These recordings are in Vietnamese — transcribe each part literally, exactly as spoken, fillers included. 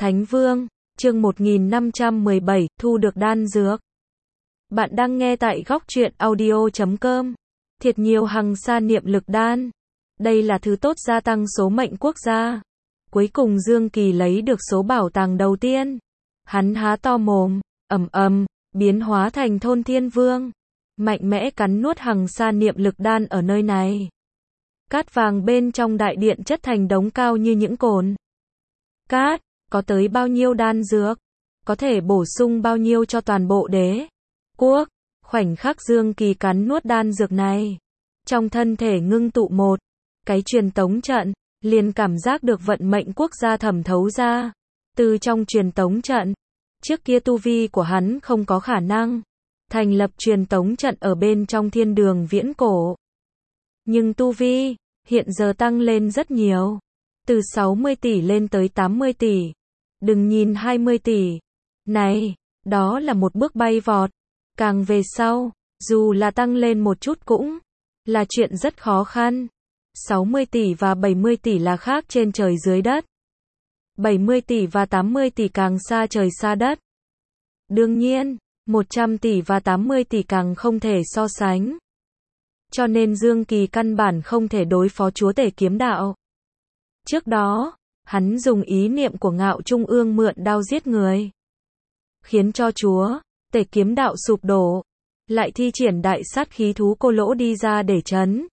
Thánh Vương, chương một nghìn năm trăm mười bảy, thu được đan dược. Bạn đang nghe tại góc truyện audio chấm com. Thiệt nhiều hằng sa niệm lực đan. Đây là thứ tốt gia tăng số mệnh quốc gia. Cuối cùng Dương Kỳ lấy được số bảo tàng đầu tiên. Hắn há to mồm, ầm ầm, biến hóa thành thôn thiên vương. Mạnh mẽ cắn nuốt hằng sa niệm lực đan ở nơi này. Cát vàng bên trong đại điện chất thành đống cao như những cồn cát. Có tới bao nhiêu đan dược? Có thể bổ sung bao nhiêu cho toàn bộ đế quốc? Khoảnh khắc Dương Kỳ cắn nuốt đan dược này, trong thân thể ngưng tụ một cái truyền tống trận, liền cảm giác được vận mệnh quốc gia thẩm thấu ra. Từ trong truyền tống trận, trước kia tu vi của hắn không có khả năng thành lập truyền tống trận ở bên trong thiên đường viễn cổ. Nhưng tu vi hiện giờ tăng lên rất nhiều, từ sáu mươi tỷ lên tới tám mươi tỷ. Đừng nhìn hai mươi tỷ này, đó là một bước bay vọt. Càng về sau, dù là tăng lên một chút cũng là chuyện rất khó khăn. sáu mươi tỷ và bảy mươi tỷ là khác trên trời dưới đất. bảy mươi tỷ và tám mươi tỷ càng xa trời xa đất. Đương nhiên, một trăm tỷ và tám mươi tỷ càng không thể so sánh. Cho nên Dương Kỳ căn bản không thể đối phó chúa tể kiếm đạo. Trước đó, hắn dùng ý niệm của ngạo trung ương mượn đao giết người, khiến cho chúa tể kiếm đạo sụp đổ, lại thi triển đại sát khí thú cô lỗ đi ra để trấn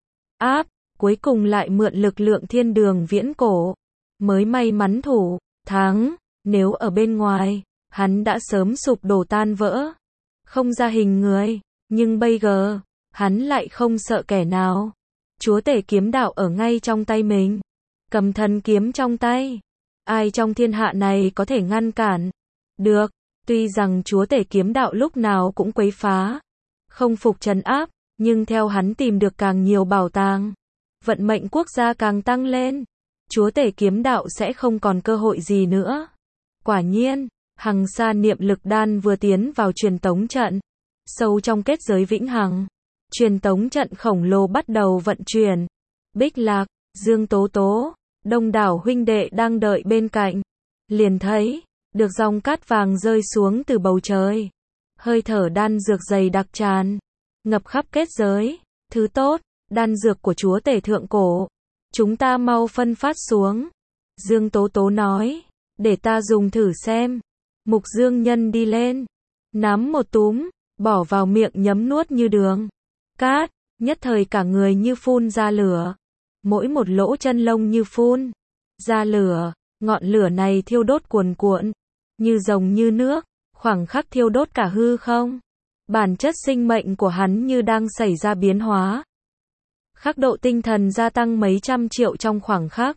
áp, cuối cùng lại mượn lực lượng thiên đường viễn cổ, mới may mắn thủ thắng. Nếu ở bên ngoài, hắn đã sớm sụp đổ tan vỡ, không ra hình người. Nhưng bây giờ, hắn lại không sợ kẻ nào. Chúa tể kiếm đạo ở ngay trong tay mình, cầm thần kiếm trong tay. Ai trong thiên hạ này có thể ngăn cản được? Tuy rằng chúa tể kiếm đạo lúc nào cũng quấy phá, không phục trấn áp, nhưng theo hắn tìm được càng nhiều bảo tàng, vận mệnh quốc gia càng tăng lên, chúa tể kiếm đạo sẽ không còn cơ hội gì nữa. Quả nhiên, hằng sa niệm lực đan vừa tiến vào truyền tống trận, sâu trong kết giới vĩnh hằng, truyền tống trận khổng lồ bắt đầu vận chuyển. Bích Lạc, Dương Tố Tố, đông đảo huynh đệ đang đợi bên cạnh, liền thấy được dòng cát vàng rơi xuống từ bầu trời. Hơi thở đan dược dày đặc tràn ngập khắp kết giới. Thứ tốt, đan dược của chúa tể thượng cổ, chúng ta mau phân phát xuống. Dương Tố Tố nói, để ta dùng thử xem. Mục Dương Nhân đi lên, nắm một túm, bỏ vào miệng nhấm nuốt như đường cát, nhất thời cả người như phun ra lửa. Mỗi một lỗ chân lông như phun ra lửa, ngọn lửa này thiêu đốt cuồn cuộn, như rồng như nước, khoảng khắc thiêu đốt cả hư không. Bản chất sinh mệnh của hắn như đang xảy ra biến hóa. Khắc độ tinh thần gia tăng mấy trăm triệu trong khoảng khắc.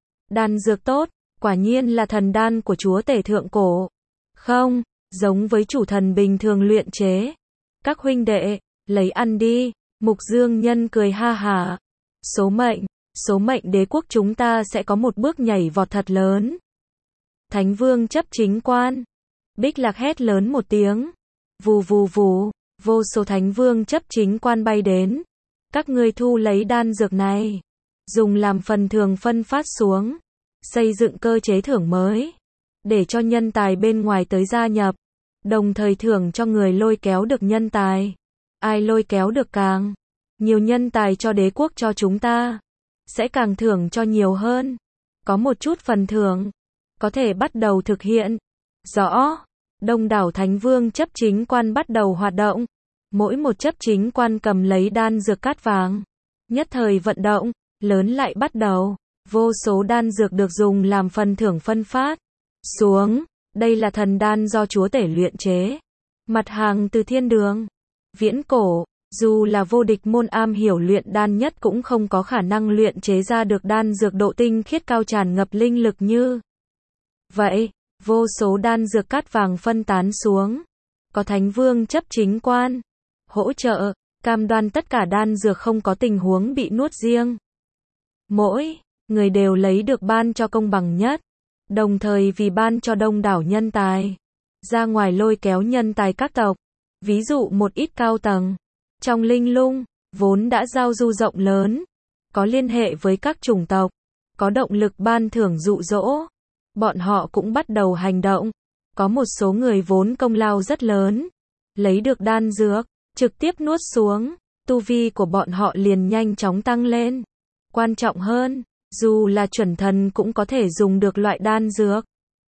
Đan dược tốt, quả nhiên là thần đan của chúa tể thượng cổ. Không, giống với chủ thần bình thường luyện chế. Các huynh đệ, lấy ăn đi. Mục Dương Nhân cười ha hả. Số mệnh, số mệnh đế quốc chúng ta sẽ có một bước nhảy vọt thật lớn. Thánh Vương chấp chính quan. Bích Lạc hét lớn một tiếng. Vù vù vù, vô số Thánh Vương chấp chính quan bay đến. Các ngươi thu lấy đan dược này, dùng làm phần thưởng phân phát xuống, xây dựng cơ chế thưởng mới, để cho nhân tài bên ngoài tới gia nhập, đồng thời thưởng cho người lôi kéo được nhân tài. Ai lôi kéo được càng nhiều nhân tài cho đế quốc cho chúng ta, sẽ càng thưởng cho nhiều hơn. Có một chút phần thưởng, có thể bắt đầu thực hiện. Rõ, đông đảo Thánh Vương chấp chính quan bắt đầu hoạt động. Mỗi một chấp chính quan cầm lấy đan dược cát vàng, nhất thời vận động lớn lại bắt đầu. Vô số đan dược được dùng làm phần thưởng phân phát xuống. Đây là thần đan do chúa tể luyện chế, mặt hàng từ thiên đường viễn cổ. Dù là vô địch môn am hiểu luyện đan nhất cũng không có khả năng luyện chế ra được đan dược độ tinh khiết cao tràn ngập linh lực như vậy. Vô số đan dược cát vàng phân tán xuống, có Thánh Vương chấp chính quan hỗ trợ, cam đoan tất cả đan dược không có tình huống bị nuốt riêng. Mỗi người đều lấy được ban cho công bằng nhất, đồng thời vì ban cho đông đảo nhân tài, ra ngoài lôi kéo nhân tài các tộc. Ví dụ một ít cao tầng trong linh lung, vốn đã giao du rộng lớn, có liên hệ với các chủng tộc, có động lực ban thưởng dụ dỗ. bọn họ cũng bắt đầu hành động. Có một số người vốn công lao rất lớn, lấy được đan dược, trực tiếp nuốt xuống, tu vi của bọn họ liền nhanh chóng tăng lên. Quan trọng hơn, dù là chuẩn thần cũng có thể dùng được loại đan dược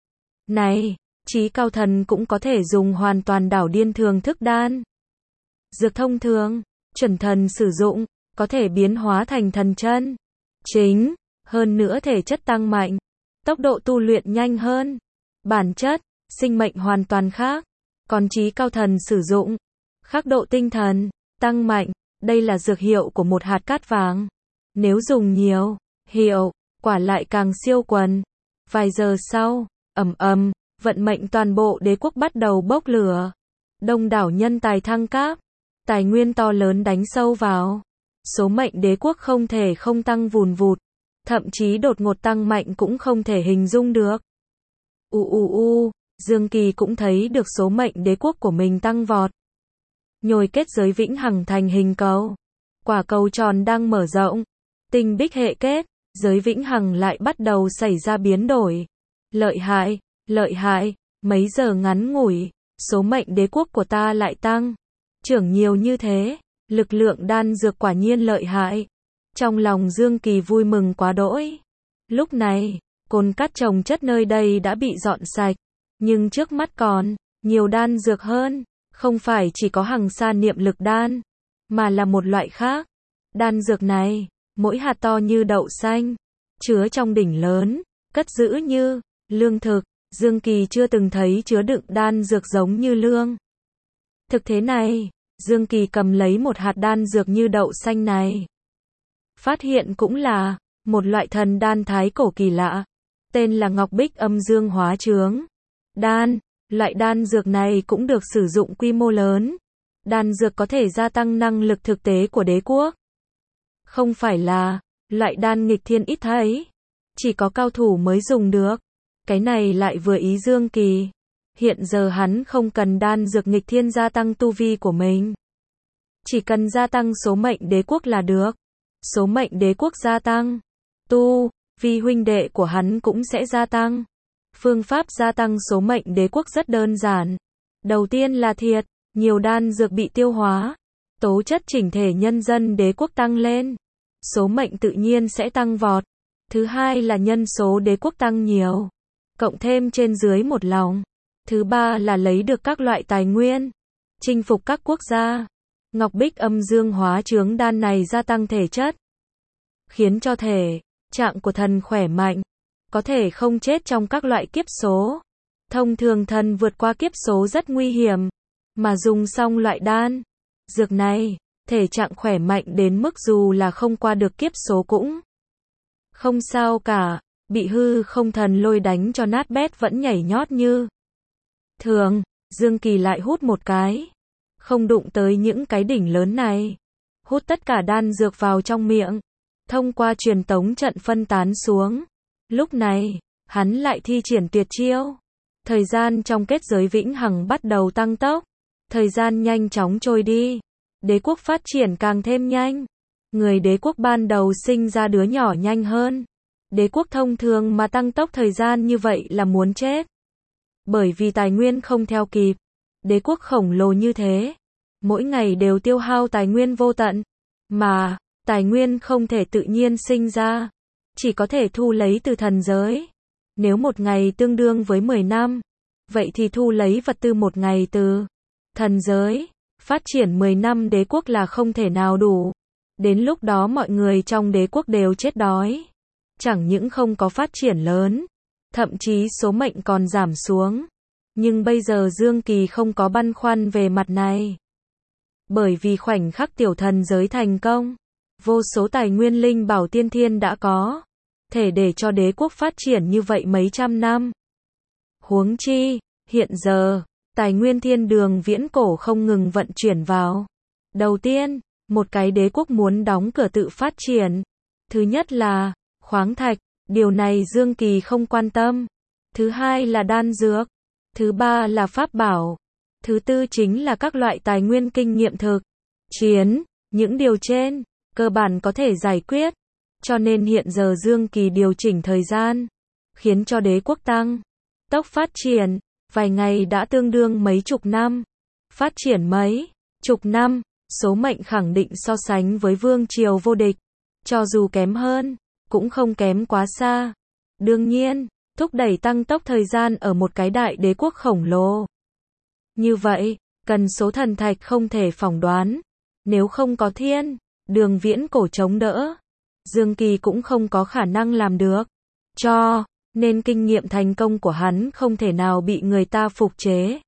này, chí cao thần cũng có thể dùng hoàn toàn đảo điên thường thức đan. Dược thông thường, chuẩn thần sử dụng, có thể biến hóa thành thần chân chính, hơn nữa thể chất tăng mạnh, tốc độ tu luyện nhanh hơn, bản chất, sinh mệnh hoàn toàn khác. Còn chí cao thần sử dụng, khắc độ tinh thần, tăng mạnh, đây là dược hiệu của một hạt cát vàng. Nếu dùng nhiều, hiệu quả lại càng siêu quần. Vài giờ sau, ầm ầm, vận mệnh toàn bộ đế quốc bắt đầu bốc lửa. Đông đảo nhân tài thăng cấp, tài nguyên to lớn đánh sâu vào. Số mệnh đế quốc không thể không tăng vùn vụt, thậm chí đột ngột tăng mạnh cũng không thể hình dung được. U u u, Dương Kỳ cũng thấy được số mệnh đế quốc của mình tăng vọt. Nhồi kết giới vĩnh hằng thành hình cầu. Quả cầu tròn đang mở rộng. Tinh bích hệ kết, giới vĩnh hằng lại bắt đầu xảy ra biến đổi. Lợi hại, lợi hại, mấy giờ ngắn ngủi, số mệnh đế quốc của ta lại tăng. Trưởng nhiều như thế, lực lượng đan dược quả nhiên lợi hại. Trong lòng Dương Kỳ vui mừng quá đỗi. Lúc này, cồn cát trồng chất nơi đây đã bị dọn sạch. Nhưng trước mắt còn nhiều đan dược hơn, không phải chỉ có hằng sa niệm lực đan, mà là một loại khác. Đan dược này, mỗi hạt to như đậu xanh, chứa trong đỉnh lớn, cất giữ như lương thực. Dương Kỳ chưa từng thấy chứa đựng đan dược giống như lương thực thế này. Dương Kỳ cầm lấy một hạt đan dược như đậu xanh này, phát hiện cũng là một loại thần đan thái cổ kỳ lạ, tên là Ngọc Bích Âm Dương Hóa Chướng đan. Loại đan dược này cũng được sử dụng quy mô lớn. Đan dược có thể gia tăng năng lực thực tế của đế quốc. Không phải là loại đan nghịch thiên ít thấy, chỉ có cao thủ mới dùng được. Cái này lại vừa ý Dương Kỳ. Hiện giờ hắn không cần đan dược nghịch thiên gia tăng tu vi của mình, chỉ cần gia tăng số mệnh đế quốc là được. Số mệnh đế quốc gia tăng, tu vi huynh đệ của hắn cũng sẽ gia tăng. Phương pháp gia tăng số mệnh đế quốc rất đơn giản. Đầu tiên là thiệt, nhiều đan dược bị tiêu hóa, tố chất chỉnh thể nhân dân đế quốc tăng lên, số mệnh tự nhiên sẽ tăng vọt. Thứ hai là nhân số đế quốc tăng nhiều, cộng thêm trên dưới một lòng. Thứ ba là lấy được các loại tài nguyên, chinh phục các quốc gia. Ngọc Bích Âm Dương Hóa Chướng đan này gia tăng thể chất, khiến cho thể trạng của thần khỏe mạnh, có thể không chết trong các loại kiếp số. Thông thường thần vượt qua kiếp số rất nguy hiểm, mà dùng xong loại đan dược này, thể trạng khỏe mạnh đến mức dù là không qua được kiếp số cũng không sao cả, bị hư không thần lôi đánh cho nát bét vẫn nhảy nhót như thường. Dương Kỳ lại hút một cái, không đụng tới những cái đỉnh lớn này, hút tất cả đan dược vào trong miệng, thông qua truyền tống trận phân tán xuống. Lúc này, hắn lại thi triển tuyệt chiêu. Thời gian trong kết giới vĩnh hằng bắt đầu tăng tốc, thời gian nhanh chóng trôi đi, đế quốc phát triển càng thêm nhanh. Người đế quốc ban đầu sinh ra đứa nhỏ nhanh hơn. Đế quốc thông thường mà tăng tốc thời gian như vậy là muốn chết. Bởi vì tài nguyên không theo kịp. Đế quốc khổng lồ như thế, mỗi ngày đều tiêu hao tài nguyên vô tận, mà tài nguyên không thể tự nhiên sinh ra, chỉ có thể thu lấy từ thần giới. Nếu một ngày tương đương với mười năm, vậy thì thu lấy vật tư một ngày từ thần giới, phát triển mười năm đế quốc là không thể nào đủ. Đến lúc đó mọi người trong đế quốc đều chết đói. Chẳng những không có phát triển lớn, thậm chí số mệnh còn giảm xuống. Nhưng bây giờ Dương Kỳ không có băn khoăn về mặt này. Bởi vì khoảnh khắc tiểu thần giới thành công, vô số tài nguyên linh bảo tiên thiên đã có, thể để cho đế quốc phát triển như vậy mấy trăm năm. Huống chi, hiện giờ, tài nguyên thiên đường viễn cổ không ngừng vận chuyển vào. Đầu tiên, một cái đế quốc muốn đóng cửa tự phát triển. Thứ nhất là khoáng thạch, điều này Dương Kỳ không quan tâm. Thứ hai là đan dược. Thứ ba là pháp bảo. Thứ tư chính là các loại tài nguyên kinh nghiệm thực chiến. Những điều trên, cơ bản có thể giải quyết. Cho nên hiện giờ Dương Kỳ điều chỉnh thời gian. khiến cho đế quốc tăng tốc phát triển, vài ngày đã tương đương mấy chục năm. Phát triển mấy chục năm, số mệnh khẳng định so sánh với vương triều vô địch, cho dù kém hơn, cũng không kém quá xa. Đương nhiên, thúc đẩy tăng tốc thời gian ở một cái đại đế quốc khổng lồ như vậy, cần số thần thạch không thể phỏng đoán. Nếu không có thiên, đường viễn cổ chống đỡ, Dương Kỳ cũng không có khả năng làm được. Cho nên kinh nghiệm thành công của hắn không thể nào bị người ta phục chế.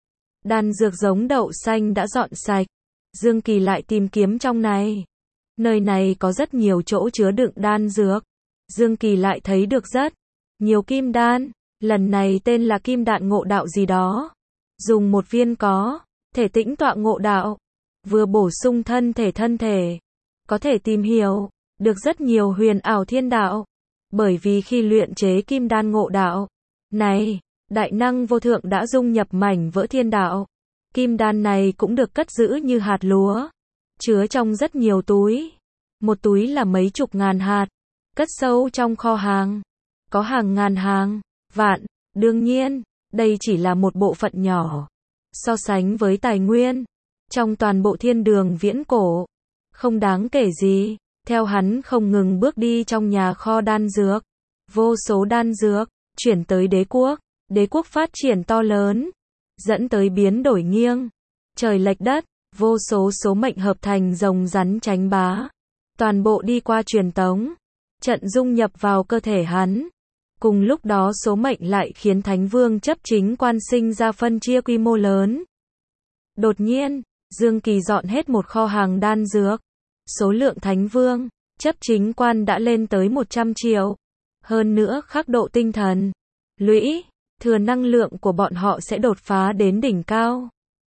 Đan dược giống đậu xanh đã dọn sạch, Dương Kỳ lại tìm kiếm trong này. Nơi này có rất nhiều chỗ chứa đựng đan dược. Dương Kỳ lại thấy được rất nhiều kim đan, lần này tên là kim đạn ngộ đạo gì đó. Dùng một viên có thể tĩnh tọa ngộ đạo, vừa bổ sung thân thể thân thể, có thể tìm hiểu được rất nhiều huyền ảo thiên đạo. Bởi vì khi luyện chế kim đan ngộ đạo này, đại năng vô thượng đã dung nhập mảnh vỡ thiên đạo. Kim đan này cũng được cất giữ như hạt lúa, chứa trong rất nhiều túi. Một túi là mấy chục ngàn hạt, cất sâu trong kho hàng, có hàng ngàn hàng vạn. Đương nhiên, đây chỉ là một bộ phận nhỏ so sánh với tài nguyên trong toàn bộ thiên đường viễn cổ, không đáng kể gì. Theo hắn không ngừng bước đi trong nhà kho đan dược, vô số đan dược chuyển tới đế quốc, đế quốc phát triển to lớn, dẫn tới biến đổi nghiêng trời lệch đất, vô số số mệnh hợp thành rồng rắn tránh bá, toàn bộ đi qua truyền tống trận dung nhập vào cơ thể hắn. Cùng lúc đó số mệnh lại khiến Thánh Vương chấp chính quan sinh ra phân chia quy mô lớn. Đột nhiên, Dương Kỳ dọn hết một kho hàng đan dược. Số lượng Thánh Vương chấp chính quan đã lên tới một trăm triệu. Hơn nữa khắc độ tinh thần, lũy, thừa năng lượng của bọn họ sẽ đột phá đến đỉnh cao.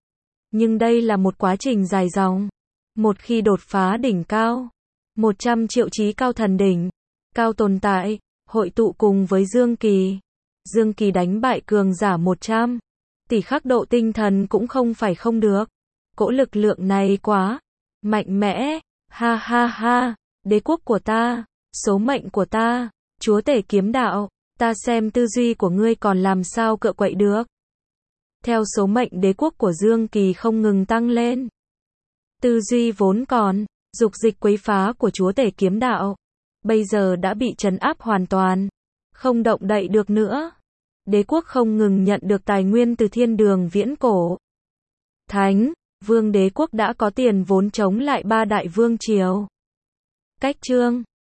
Nhưng đây là một quá trình dài dòng. Một khi đột phá đỉnh cao, một trăm triệu chí cao thần đỉnh, cao tồn tại, hội tụ cùng với Dương Kỳ. Dương Kỳ đánh bại cường giả một trăm tỷ khắc độ tinh thần cũng không phải không được. Cỗ lực lượng này quá mạnh mẽ, ha ha ha, đế quốc của ta, số mệnh của ta, chúa tể kiếm đạo, ta xem tư duy của ngươi còn làm sao cựa quậy được. Theo số mệnh đế quốc của Dương Kỳ không ngừng tăng lên, tư duy vốn còn dục dịch quấy phá của chúa tể kiếm đạo, bây giờ đã bị trấn áp hoàn toàn, không động đậy được nữa. Đế quốc không ngừng nhận được tài nguyên từ thiên đường viễn cổ. Thánh Vương đế quốc đã có tiền vốn chống lại ba đại vương triều. Cách chương